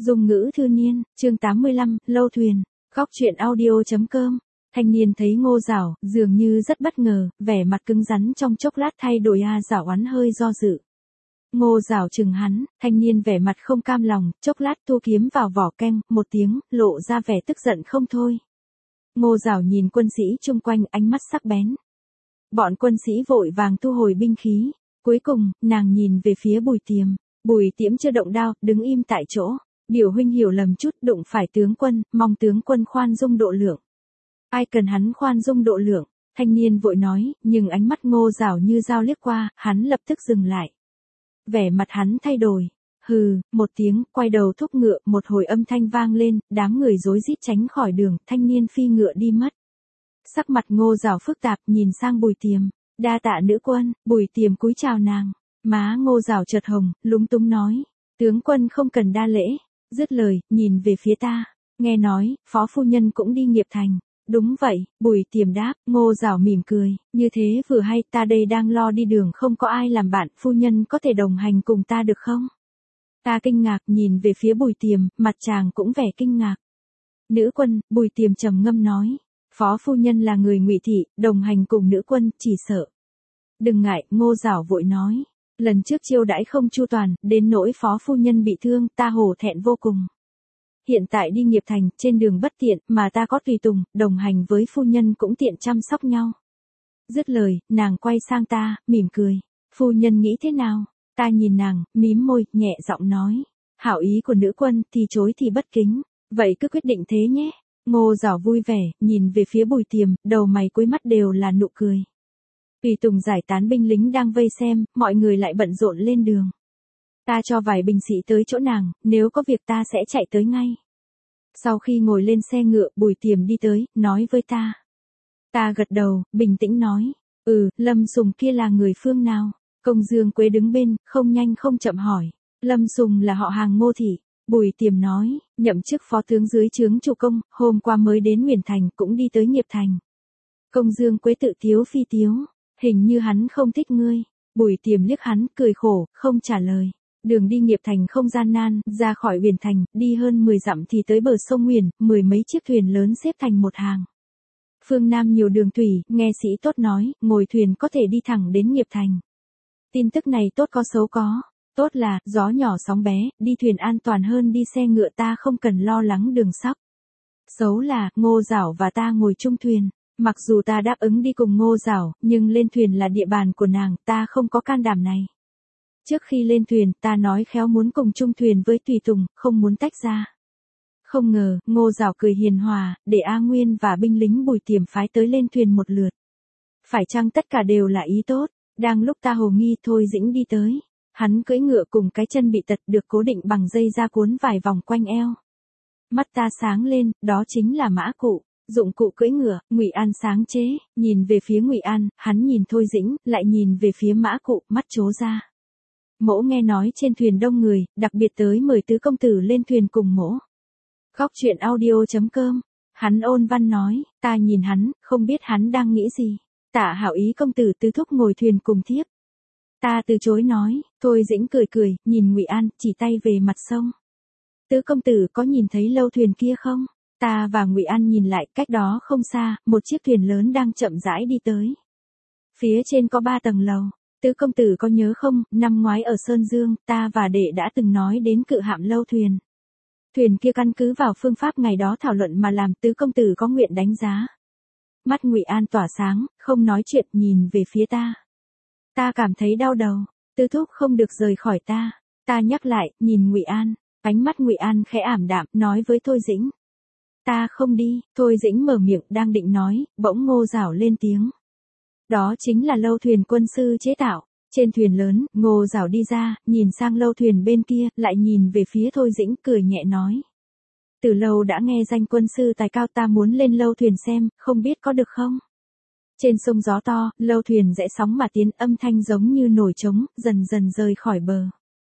Dung ngữ thư niên, chương 85, lâu thuyền, góc truyện audio.com. Thanh niên thấy Ngô Giảo, dường như rất bất ngờ, vẻ mặt cứng rắn trong chốc lát thay đổi Giảo oán hơi do dự. Ngô Giảo chừng hắn, thanh niên vẻ mặt không cam lòng, chốc lát thu kiếm vào vỏ kem, một tiếng, lộ ra vẻ tức giận không thôi. Ngô Giảo nhìn quân sĩ chung quanh, ánh mắt sắc bén. Bọn quân sĩ vội vàng thu hồi binh khí. Cuối cùng, nàng nhìn về phía Bùi Tiềm. Bùi Tiễm chưa động đao, đứng im tại chỗ. Biểu huynh hiểu lầm chút, đụng phải tướng quân, mong tướng quân khoan dung độ lượng. Ai cần hắn khoan dung độ lượng? Thanh niên vội nói, nhưng ánh mắt Ngô Giảo như dao liếc qua, hắn lập tức dừng lại. Vẻ mặt hắn thay đổi. Hừ, một tiếng, quay đầu thúc ngựa, một hồi âm thanh vang lên, đám người rối rít tránh khỏi đường, thanh niên phi ngựa đi mất. Sắc mặt Ngô Giảo phức tạp, nhìn sang Bùi Tiềm. Đa tạ nữ quân. Bùi Tiềm cúi chào nàng. Má Ngô Giảo chợt hồng, lúng túng nói. Tướng quân không cần đa lễ. Dứt lời, nhìn về phía ta. Nghe nói, phó phu nhân cũng đi Nghiệp Thành. Đúng vậy, Bùi Tiềm đáp. Ngô Giảo mỉm cười. Như thế vừa hay, ta đây đang lo đi đường không có ai làm bạn, phu nhân có thể đồng hành cùng ta được không? Ta kinh ngạc nhìn về phía Bùi Tiềm, mặt chàng cũng vẻ kinh ngạc. Nữ quân, Bùi Tiềm trầm ngâm nói. Phó phu nhân là người Ngụy thị, đồng hành cùng nữ quân, chỉ sợ. Đừng ngại, Ngô Giảo vội nói. Lần trước chiêu đãi không chu toàn, đến nỗi phó phu nhân bị thương, ta hổ thẹn vô cùng. Hiện tại đi Nghiệp Thành, trên đường bất tiện, mà ta có tùy tùng, đồng hành với phu nhân cũng tiện chăm sóc nhau. Dứt lời, nàng quay sang ta, mỉm cười. Phu nhân nghĩ thế nào? Ta nhìn nàng, mím môi, nhẹ giọng nói. Hảo ý của nữ quân, thì chối thì bất kính. Vậy cứ quyết định thế nhé. Ngô Giảo vui vẻ, nhìn về phía Bùi Tiềm, đầu mày cuối mắt đều là nụ cười. Tùy tùng giải tán binh lính đang vây xem, mọi người lại bận rộn lên đường. Ta cho vài binh sĩ tới chỗ nàng, nếu có việc ta sẽ chạy tới ngay. Sau khi ngồi lên xe ngựa, Bùi Tiềm đi tới, nói với ta. Ta gật đầu, bình tĩnh nói. Lâm Sùng kia là người phương nào? Công Dương Quế đứng bên, không nhanh không chậm hỏi. Lâm Sùng là họ hàng Ngô thị. Bùi Tiềm nói, nhậm chức phó tướng dưới trướng chủ công, hôm qua mới đến Huyền Thành, cũng đi tới Nghiệp Thành. Công Dương Quế tự tiếu phi tiếu. Hình như hắn không thích ngươi. Bùi Tiềm liếc hắn, cười khổ, không trả lời. Đường đi Nghiệp Thành không gian nan, ra khỏi Huyền Thành, đi hơn 10 dặm thì tới bờ sông Huyền, 10 mấy chiếc thuyền lớn xếp thành một hàng. Phương Nam nhiều đường thủy, nghe sĩ tốt nói, ngồi thuyền có thể đi thẳng đến Nghiệp Thành. Tin tức này tốt có xấu có. Tốt là, gió nhỏ sóng bé, đi thuyền an toàn hơn đi xe ngựa, ta không cần lo lắng đường sóc. Xấu là, Ngô Giảo và ta ngồi chung thuyền. Mặc dù ta đáp ứng đi cùng Ngô Giảo, nhưng lên thuyền là địa bàn của nàng, ta không có can đảm này. Trước khi lên thuyền, ta nói khéo muốn cùng chung thuyền với tùy tùng, không muốn tách ra. Không ngờ, Ngô Giảo cười hiền hòa, để A Nguyên và binh lính Bùi Tiềm phái tới lên thuyền một lượt. Phải chăng tất cả đều là ý tốt? Đang lúc ta hồ nghi, Thôi Dĩnh đi tới. Hắn cưỡi ngựa cùng cái chân bị tật được cố định bằng dây da cuốn vài vòng quanh eo. Mắt ta sáng lên, đó chính là mã cụ. Dụng cụ cưỡi ngựa, Ngụy An sáng chế, nhìn về phía Ngụy An, hắn nhìn Thôi Dĩnh, lại nhìn về phía mã cụ, mắt trố ra. Mỗ nghe nói trên thuyền đông người, đặc biệt tới mời tứ công tử lên thuyền cùng mỗ. Góc truyện audio.com. Hắn ôn văn nói, ta nhìn hắn, không biết hắn đang nghĩ gì. Tạ hảo ý công tử tứ thúc ngồi thuyền cùng thiếp. Ta từ chối nói. Thôi Dĩnh cười cười, nhìn Ngụy An, chỉ tay về mặt sông. Tứ công tử có nhìn thấy lâu thuyền kia không? Ta và Ngụy An nhìn lại, cách đó không xa, một chiếc thuyền lớn đang chậm rãi đi tới. Phía trên có 3 tầng lầu. Tứ công tử có nhớ không, năm ngoái ở Sơn Dương, ta và đệ đã từng nói đến cự hạm lâu thuyền. Thuyền kia căn cứ vào phương pháp ngày đó thảo luận mà làm, tứ công tử có nguyện đánh giá. Mắt Ngụy An tỏa sáng, không nói chuyện, nhìn về phía ta. Ta cảm thấy đau đầu, tứ thúc không được rời khỏi ta. Ta nhắc lại, nhìn Ngụy An, ánh mắt Ngụy An khẽ ảm đạm, nói với Thôi Dĩnh. Ta không đi. Thôi Dĩnh mở miệng đang định nói, bỗng Ngô Giảo lên tiếng. Đó chính là lâu thuyền quân sư chế tạo. Trên thuyền lớn, Ngô Giảo đi ra, nhìn sang lâu thuyền bên kia, lại nhìn về phía Thôi Dĩnh, cười nhẹ nói. Từ lâu đã nghe danh quân sư tài cao, ta muốn lên lâu thuyền xem, không biết có được không? Trên sông gió to, lâu thuyền rẽ sóng mà tiến, âm thanh giống như nổi trống, dần dần rời khỏi bờ.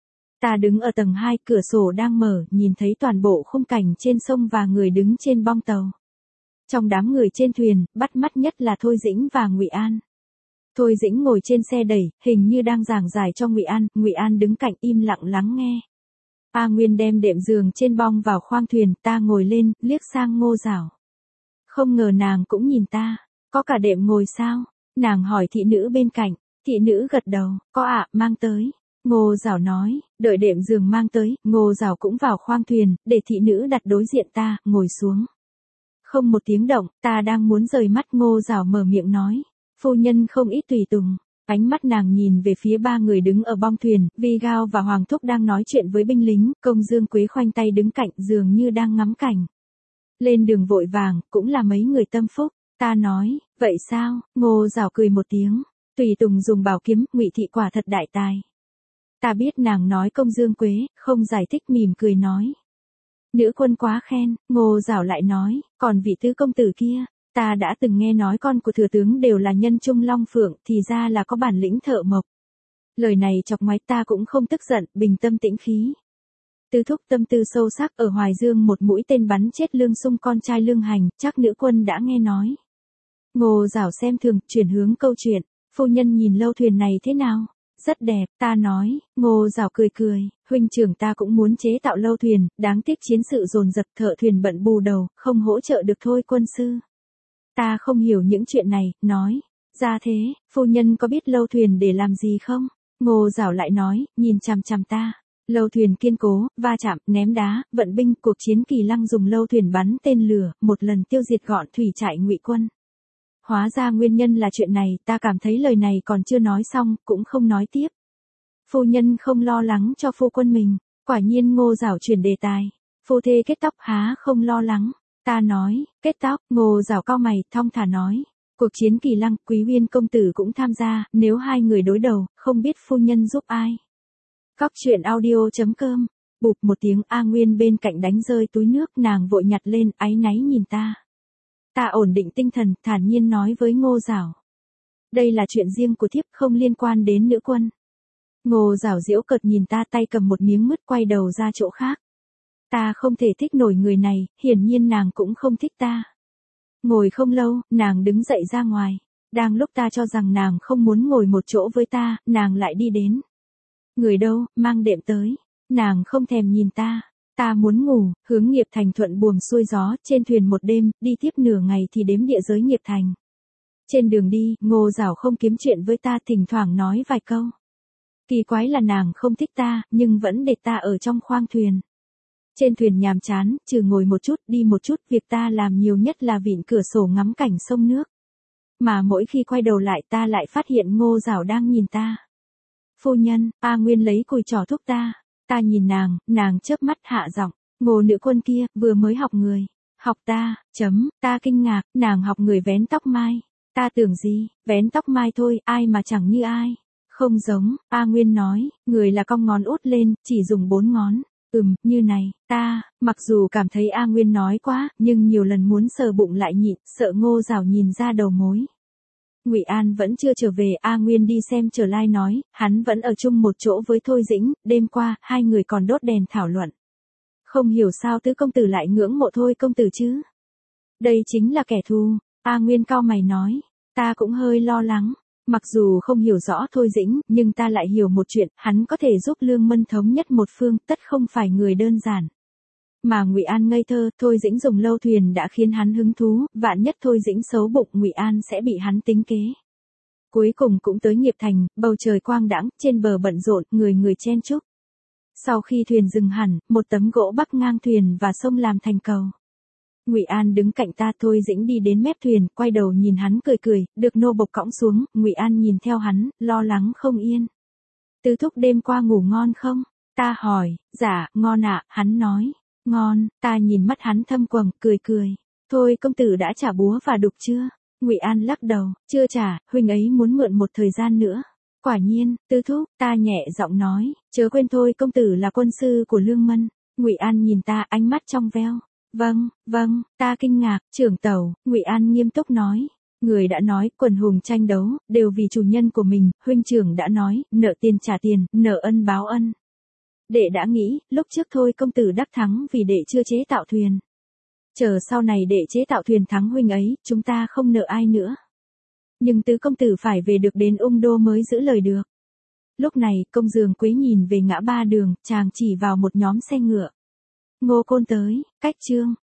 Ta đứng ở tầng 2, cửa sổ đang mở, nhìn thấy toàn bộ khung cảnh trên sông và người đứng trên bong tàu. Trong đám người trên thuyền, bắt mắt nhất là Thôi Dĩnh và Ngụy An. Thôi Dĩnh ngồi trên xe đẩy, hình như đang giảng giải cho Ngụy An đứng cạnh im lặng lắng nghe. A Nguyên đem đệm giường trên bong vào khoang thuyền, ta ngồi lên, liếc sang Ngô Giảo. Không ngờ nàng cũng nhìn ta, có cả đệm ngồi sao? Nàng hỏi thị nữ bên cạnh, thị nữ gật đầu, có ạ, mang tới. Ngô Giảo nói, đợi đệm giường mang tới, Ngô Giảo cũng vào khoang thuyền, để thị nữ đặt đối diện ta, ngồi xuống. Không một tiếng động, ta đang muốn rời mắt, Ngô Giảo mở miệng nói, phu nhân không ít tùy tùng. Ánh mắt nàng nhìn về phía ba người đứng ở bong thuyền, Vi Gao và Hoàng Thúc đang nói chuyện với binh lính, Công Dương Quế khoanh tay đứng cạnh dường như đang ngắm cảnh. Lên đường vội vàng, cũng là mấy người tâm phúc. Ta nói, vậy sao? Ngô Giảo cười một tiếng, tùy tùng dùng bảo kiếm, Ngụy thị quả thật đại tài. Ta biết nàng nói Công Dương Quế, không giải thích, mỉm cười nói. Nữ quân quá khen. Ngô Giảo lại nói, còn vị tứ công tử kia, ta đã từng nghe nói con của thừa tướng đều là nhân trung long phượng, thì ra là có bản lĩnh thợ mộc. Lời này chọc ngoáy, ta cũng không tức giận, bình tâm tĩnh khí. Tứ thúc tâm tư sâu sắc, ở Hoài Dương một mũi tên bắn chết Lương Sung con trai Lương Hành, chắc nữ quân đã nghe nói. Ngô Giảo xem thường, chuyển hướng câu chuyện, phu nhân nhìn lâu thuyền này thế nào? Rất đẹp, ta nói. Ngô Giảo cười cười, huynh trưởng ta cũng muốn chế tạo lâu thuyền, đáng tiếc chiến sự dồn dập, thợ thuyền bận bù đầu, không hỗ trợ được thôi quân sư. Ta không hiểu những chuyện này, nói, ra thế, phu nhân có biết lâu thuyền để làm gì không? Ngô Giảo lại nói, nhìn chằm chằm ta. Lâu thuyền kiên cố, va chạm, ném đá, vận binh, cuộc chiến Kỳ Lăng dùng lâu thuyền bắn tên lửa, một lần tiêu diệt gọn thủy trại Ngụy quân. Hóa ra nguyên nhân là chuyện này, ta cảm thấy lời này còn chưa nói xong, cũng không nói tiếp. Phu nhân không lo lắng cho phu quân mình, quả nhiên. Ngô Giảo chuyển đề tài. Phu thê kết tóc há không lo lắng. Ta nói, kết tóc. Ngô Giảo cau mày, thong thả nói. Cuộc chiến Kỳ Lăng, Quý Uyên công tử cũng tham gia, nếu hai người đối đầu, không biết phu nhân giúp ai. Góc truyện audio.com. Bụp một tiếng, A Nguyên bên cạnh đánh rơi túi nước, nàng vội nhặt lên, áy náy nhìn ta. Ta ổn định tinh thần, thản nhiên nói với Ngô Giảo. Đây là chuyện riêng của thiếp, không liên quan đến nữ quân. Ngô Giảo giễu cợt nhìn ta, tay cầm một miếng mứt, quay đầu ra chỗ khác. Ta không thể thích nổi người này, hiển nhiên nàng cũng không thích ta. Ngồi không lâu, nàng đứng dậy ra ngoài. Đang lúc ta cho rằng nàng không muốn ngồi một chỗ với ta, nàng lại đi đến. Người đâu, mang đệm tới. Nàng không thèm nhìn ta. Ta muốn ngủ, hướng Nghiệp Thành thuận buồm xuôi gió, trên thuyền một đêm, đi tiếp nửa ngày thì đếm địa giới Nghiệp Thành. Trên đường đi, Ngô Giảo không kiếm chuyện với ta, thỉnh thoảng nói vài câu. Kỳ quái là nàng không thích ta, nhưng vẫn để ta ở trong khoang thuyền. Trên thuyền nhàm chán, trừ ngồi một chút, đi một chút, việc ta làm nhiều nhất là vịn cửa sổ ngắm cảnh sông nước. Mà mỗi khi quay đầu lại, ta lại phát hiện Ngô Giảo đang nhìn ta. Phu nhân, A Nguyên lấy cùi trỏ thúc ta. Ta nhìn nàng chớp mắt hạ giọng, Ngô nữ quân kia, vừa mới học người. Học ta, ta kinh ngạc, nàng học người vén tóc mai. Ta tưởng gì, vén tóc mai thôi, ai mà chẳng như ai. Không giống, A Nguyên nói, người là cong ngón út lên, chỉ dùng 4 ngón. Như này, ta, mặc dù cảm thấy A Nguyên nói quá, nhưng nhiều lần muốn sờ bụng lại nhịn, sợ Ngô Giảo nhìn ra đầu mối. Ngụy An vẫn chưa trở về, A Nguyên đi xem trở lai nói, hắn vẫn ở chung một chỗ với Thôi Dĩnh, đêm qua, hai người còn đốt đèn thảo luận. Không hiểu sao tứ công tử lại ngưỡng mộ Thôi công tử chứ. Đây chính là kẻ thù, A Nguyên cau mày nói, ta cũng hơi lo lắng. Mặc dù không hiểu rõ Thôi Dĩnh, nhưng ta lại hiểu một chuyện, hắn có thể giúp Lương Mân thống nhất một phương, tất không phải người đơn giản. Mà Ngụy An ngây thơ, Thôi Dĩnh dùng lâu thuyền đã khiến hắn hứng thú, vạn nhất Thôi Dĩnh xấu bụng, Ngụy An sẽ bị hắn tính kế. Cuối cùng cũng tới Nghiệp Thành, bầu trời quang đãng, trên bờ bận rộn, người người chen chúc. Sau khi thuyền dừng hẳn, một tấm gỗ bắc ngang thuyền và sông làm thành cầu. Ngụy An đứng cạnh ta, Thôi Dĩnh đi đến mép thuyền, quay đầu nhìn hắn cười cười, được nô bộc cõng xuống, Ngụy An nhìn theo hắn, lo lắng không yên. Tứ thúc đêm qua ngủ ngon không? Ta hỏi, dạ, ngon ạ, hắn nói, ngon, ta nhìn mắt hắn thâm quầng, cười cười. Thôi công tử đã trả búa và đục chưa? Ngụy An lắc đầu, chưa trả, huynh ấy muốn mượn một thời gian nữa. Quả nhiên, tứ thúc, ta nhẹ giọng nói, chớ quên Thôi công tử là quân sư của Lương Mân. Ngụy An nhìn ta, ánh mắt trong veo. Vâng, ta kinh ngạc, trưởng tẩu, Ngụy An nghiêm túc nói. Người đã nói, quần hùng tranh đấu, đều vì chủ nhân của mình, huynh trưởng đã nói, nợ tiền trả tiền, nợ ân báo ân. Đệ đã nghĩ, lúc trước Thôi công tử đắc thắng vì đệ chưa chế tạo thuyền. Chờ sau này đệ chế tạo thuyền thắng huynh ấy, chúng ta không nợ ai nữa. Nhưng tứ công tử phải về được đến Ung Đô mới giữ lời được. Lúc này, công giường Quế nhìn về ngã ba đường, chàng chỉ vào một nhóm xe ngựa. Ngô Côn tới, cách Trương